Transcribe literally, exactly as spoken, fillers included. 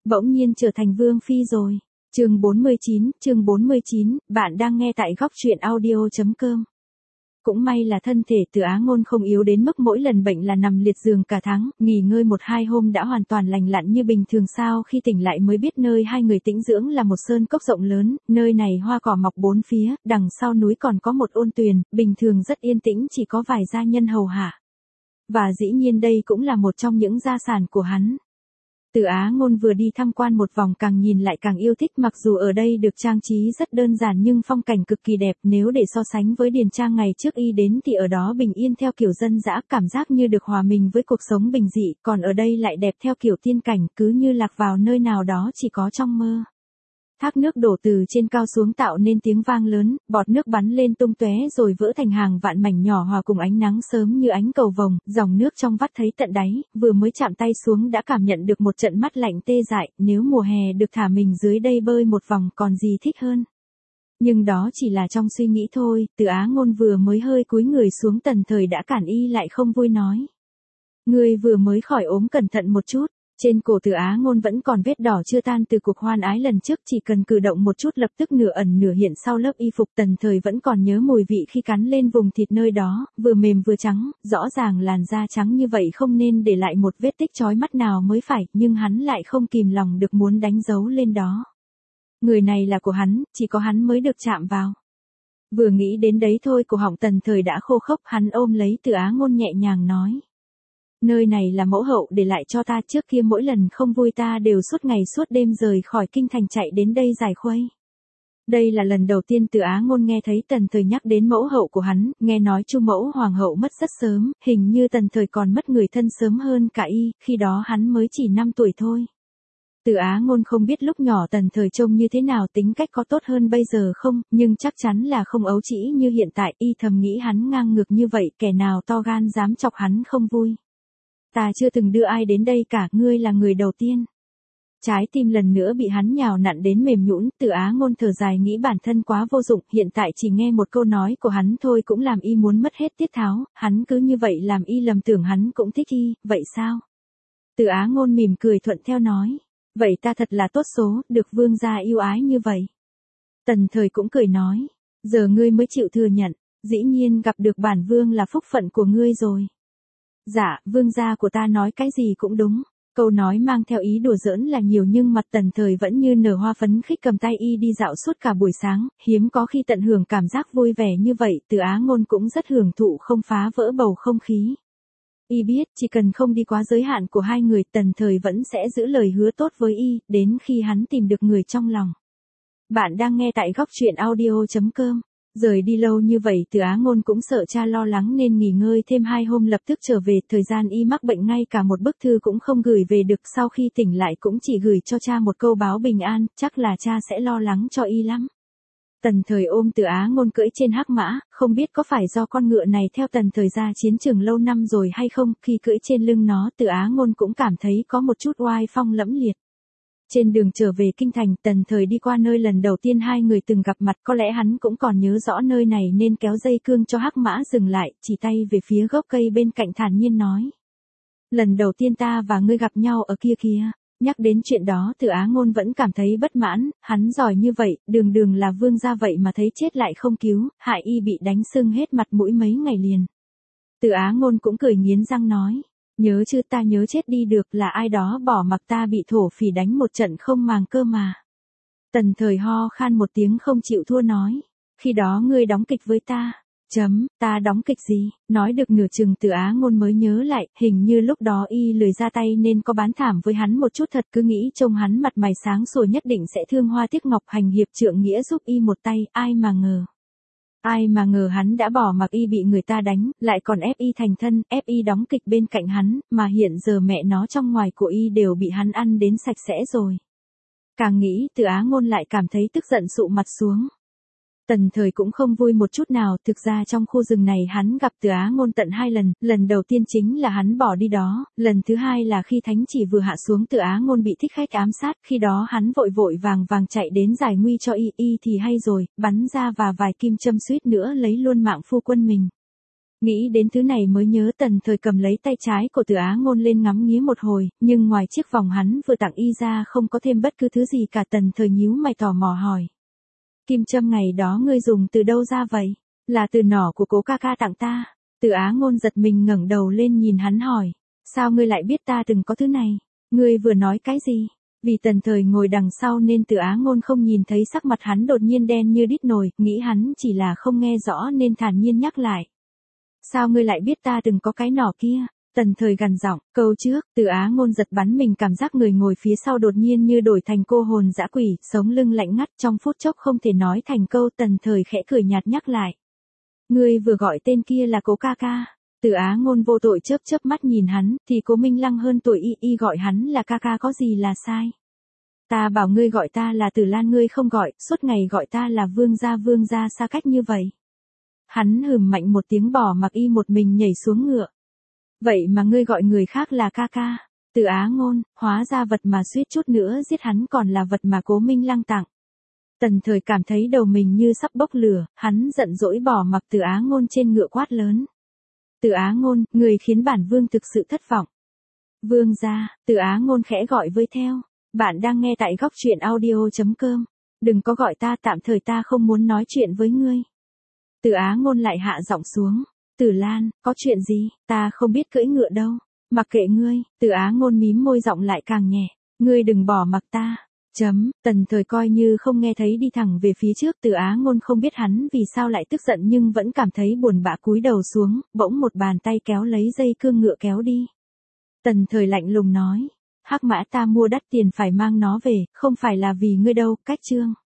bỗng nhiên trở thành vương phi rồi. Chương bốn mươi chín, chương bốn mươi chín, bạn đang nghe tại góc truyện audio chấm com. Cũng may là thân thể Từ Á Ngôn không yếu đến mức mỗi lần bệnh là nằm liệt giường cả tháng, nghỉ ngơi một hai hôm đã hoàn toàn lành lặn như bình thường. Sao khi tỉnh lại mới biết nơi hai người tĩnh dưỡng là một sơn cốc rộng lớn, nơi này hoa cỏ mọc bốn phía, đằng sau núi còn có một ôn tuyền, bình thường rất yên tĩnh, chỉ có vài gia nhân hầu hạ. Và dĩ nhiên đây cũng là một trong những gia sản của hắn. Từ Á Ngôn vừa đi tham quan một vòng càng nhìn lại càng yêu thích, mặc dù ở đây được trang trí rất đơn giản nhưng phong cảnh cực kỳ đẹp. Nếu để so sánh với điền trang ngày trước y đến thì ở đó bình yên theo kiểu dân dã, cảm giác như được hòa mình với cuộc sống bình dị, còn ở đây lại đẹp theo kiểu tiên cảnh, cứ như lạc vào nơi nào đó chỉ có trong mơ. Thác nước đổ từ trên cao xuống tạo nên tiếng vang lớn, bọt nước bắn lên tung tóe rồi vỡ thành hàng vạn mảnh nhỏ hòa cùng ánh nắng sớm như ánh cầu vồng, dòng nước trong vắt thấy tận đáy, vừa mới chạm tay xuống đã cảm nhận được một trận mát lạnh tê dại, nếu mùa hè được thả mình dưới đây bơi một vòng còn gì thích hơn. Nhưng đó chỉ là trong suy nghĩ thôi. Từ Á Ngôn vừa mới hơi cúi người xuống, Tần Thời đã cản y lại, không vui nói: "Ngươi vừa mới khỏi ốm, cẩn thận một chút." Trên cổ Từ Á Ngôn vẫn còn vết đỏ chưa tan từ cuộc hoan ái lần trước, chỉ cần cử động một chút lập tức nửa ẩn nửa hiện sau lớp y phục. Tần Thời vẫn còn nhớ mùi vị khi cắn lên vùng thịt nơi đó, vừa mềm vừa trắng, rõ ràng làn da trắng như vậy không nên để lại một vết tích chói mắt nào mới phải, nhưng hắn lại không kìm lòng được muốn đánh dấu lên đó. Người này là của hắn, chỉ có hắn mới được chạm vào. Vừa nghĩ đến đấy thôi cổ họng Tần Thời đã khô khốc, hắn ôm lấy Từ Á Ngôn nhẹ nhàng nói: "Nơi này là mẫu hậu để lại cho ta, trước kia mỗi lần không vui ta đều suốt ngày suốt đêm rời khỏi kinh thành chạy đến đây giải khuây." Đây là lần đầu tiên Từ Á Ngôn nghe thấy Tần Thời nhắc đến mẫu hậu của hắn, nghe nói Chu mẫu hoàng hậu mất rất sớm, hình như Tần Thời còn mất người thân sớm hơn cả y, khi đó hắn mới chỉ năm tuổi thôi. Từ Á Ngôn không biết lúc nhỏ Tần Thời trông như thế nào, tính cách có tốt hơn bây giờ không, nhưng chắc chắn là không ấu trĩ như hiện tại. Y thầm nghĩ hắn ngang ngược như vậy, kẻ nào to gan dám chọc hắn không vui. "Ta chưa từng đưa ai đến đây cả, ngươi là người đầu tiên." Trái tim lần nữa bị hắn nhào nặn đến mềm nhũn. Từ Á Ngôn thở dài nghĩ bản thân quá vô dụng, hiện tại chỉ nghe một câu nói của hắn thôi cũng làm y muốn mất hết tiết tháo, hắn cứ như vậy làm y lầm tưởng hắn cũng thích y, vậy sao? Từ Á Ngôn mỉm cười thuận theo nói: "Vậy ta thật là tốt số, được vương gia yêu ái như vậy." Tần Thời cũng cười nói: "Giờ ngươi mới chịu thừa nhận, dĩ nhiên gặp được bản vương là phúc phận của ngươi rồi." "Dạ, vương gia của ta nói cái gì cũng đúng." Câu nói mang theo ý đùa giỡn là nhiều nhưng mặt Tần Thời vẫn như nở hoa phấn khích, cầm tay y đi dạo suốt cả buổi sáng, hiếm có khi tận hưởng cảm giác vui vẻ như vậy. Từ Á Ngôn cũng rất hưởng thụ không phá vỡ bầu không khí. Y biết chỉ cần không đi quá giới hạn của hai người, Tần Thời vẫn sẽ giữ lời hứa tốt với y, đến khi hắn tìm được người trong lòng. Bạn đang nghe tại góc truyện audio chấm com. Rời đi lâu như vậy Từ Á Ngôn cũng sợ cha lo lắng nên nghỉ ngơi thêm hai hôm lập tức trở về. Thời gian y mắc bệnh ngay cả một bức thư cũng không gửi về được, sau khi tỉnh lại cũng chỉ gửi cho cha một câu báo bình an, chắc là cha sẽ lo lắng cho y lắm. Tần Thời ôm Từ Á Ngôn cưỡi trên hắc mã, không biết có phải do con ngựa này theo Tần Thời ra chiến trường lâu năm rồi hay không, khi cưỡi trên lưng nó Từ Á Ngôn cũng cảm thấy có một chút oai phong lẫm liệt. Trên đường trở về kinh thành, Tần Thời đi qua nơi lần đầu tiên hai người từng gặp mặt, có lẽ hắn cũng còn nhớ rõ nơi này nên kéo dây cương cho hắc mã dừng lại, chỉ tay về phía gốc cây bên cạnh thản nhiên nói: "Lần đầu tiên ta và ngươi gặp nhau ở kia kia." Nhắc đến chuyện đó Từ Á Ngôn vẫn cảm thấy bất mãn, hắn giỏi như vậy, đường đường là vương gia vậy mà thấy chết lại không cứu, hại y bị đánh sưng hết mặt mũi mấy ngày liền. Từ Á Ngôn cũng cười nghiến răng nói: "Nhớ chứ, ta nhớ chết đi được, là ai đó bỏ mặc ta bị thổ phỉ đánh một trận không màng cơ mà." Tần Thời ho khan một tiếng không chịu thua nói: "Khi đó ngươi đóng kịch với ta." Chấm, ta đóng kịch gì? Nói được nửa chừng Từ Á Ngôn mới nhớ lại, hình như lúc đó y lười ra tay nên có bán thảm với hắn một chút, thật cứ nghĩ trông hắn mặt mày sáng sủa nhất định sẽ thương hoa tiếc ngọc hành hiệp trượng nghĩa giúp y một tay, ai mà ngờ. Ai mà ngờ hắn đã bỏ mặc y bị người ta đánh, lại còn ép y thành thân, ép y đóng kịch bên cạnh hắn, mà hiện giờ mẹ nó trong ngoài của y đều bị hắn ăn đến sạch sẽ rồi. Càng nghĩ Từ Á Ngôn lại cảm thấy tức giận sụ mặt xuống. Tần Thời cũng không vui một chút nào, thực ra trong khu rừng này hắn gặp Từ Á Ngôn tận hai lần, lần đầu tiên chính là hắn bỏ đi đó, lần thứ hai là khi thánh chỉ vừa hạ xuống Từ Á Ngôn bị thích khách ám sát, khi đó hắn vội vội vàng vàng chạy đến giải nguy cho y, y thì hay rồi, bắn ra và vài kim châm suýt nữa lấy luôn mạng phu quân mình. Nghĩ đến thứ này mới nhớ Tần Thời cầm lấy tay trái của Từ Á Ngôn lên ngắm nghía một hồi, nhưng ngoài chiếc vòng hắn vừa tặng y ra không có thêm bất cứ thứ gì cả. Tần Thời nhíu mày tò mò hỏi. Kim châm ngày đó ngươi dùng từ đâu ra vậy? Là từ nỏ của Cố ca ca tặng ta. Từ Á Ngôn giật mình ngẩng đầu lên nhìn hắn hỏi. Sao ngươi lại biết ta từng có thứ này? Ngươi vừa nói cái gì? Vì Tần Thời ngồi đằng sau nên Từ Á Ngôn không nhìn thấy sắc mặt hắn đột nhiên đen như đít nồi, nghĩ hắn chỉ là không nghe rõ nên thản nhiên nhắc lại. Sao ngươi lại biết ta từng có cái nỏ kia? Tần Thời gằn giọng, câu trước, Từ Á Ngôn giật bắn mình cảm giác người ngồi phía sau đột nhiên như đổi thành cô hồn dã quỷ, sống lưng lạnh ngắt trong phút chốc không thể nói thành câu. Tần Thời khẽ cười nhạt nhắc lại. Ngươi vừa gọi tên kia là Cố ca ca. Từ Á Ngôn vô tội chớp chớp mắt nhìn hắn, thì Cố Minh Lăng hơn tuổi y y gọi hắn là ca ca có gì là sai. Ta bảo ngươi gọi ta là Từ Lan ngươi không gọi, suốt ngày gọi ta là vương gia vương gia xa cách như vậy. Hắn hừm mạnh một tiếng bỏ mặc y một mình nhảy xuống ngựa. Vậy mà ngươi gọi người khác là ca ca. Từ Á Ngôn, hóa ra vật mà suýt chút nữa giết hắn còn là vật mà Cố Minh Lăng tặng. Tần Thời cảm thấy đầu mình như sắp bốc lửa, hắn giận dỗi bỏ mặc Từ Á Ngôn trên ngựa quát lớn. Từ Á Ngôn, người khiến bản vương thực sự thất vọng. Vương gia, Từ Á Ngôn khẽ gọi với theo. Bạn đang nghe tại góc truyện audio chấm com. Đừng có gọi ta, tạm thời ta không muốn nói chuyện với ngươi. Từ Á Ngôn lại hạ giọng xuống. Từ Lan, có chuyện gì? Ta không biết cưỡi ngựa đâu. Mặc kệ ngươi. Từ Á Ngôn mím môi giọng lại càng nhẹ. Ngươi đừng bỏ mặc ta. Chấm, Tần Thời coi như không nghe thấy đi thẳng về phía trước. Từ Á Ngôn không biết hắn vì sao lại tức giận nhưng vẫn cảm thấy buồn bã cúi đầu xuống, bỗng một bàn tay kéo lấy dây cương ngựa kéo đi. Tần Thời lạnh lùng nói. Hắc mã ta mua đắt tiền phải mang nó về, không phải là vì ngươi đâu. Cách chương.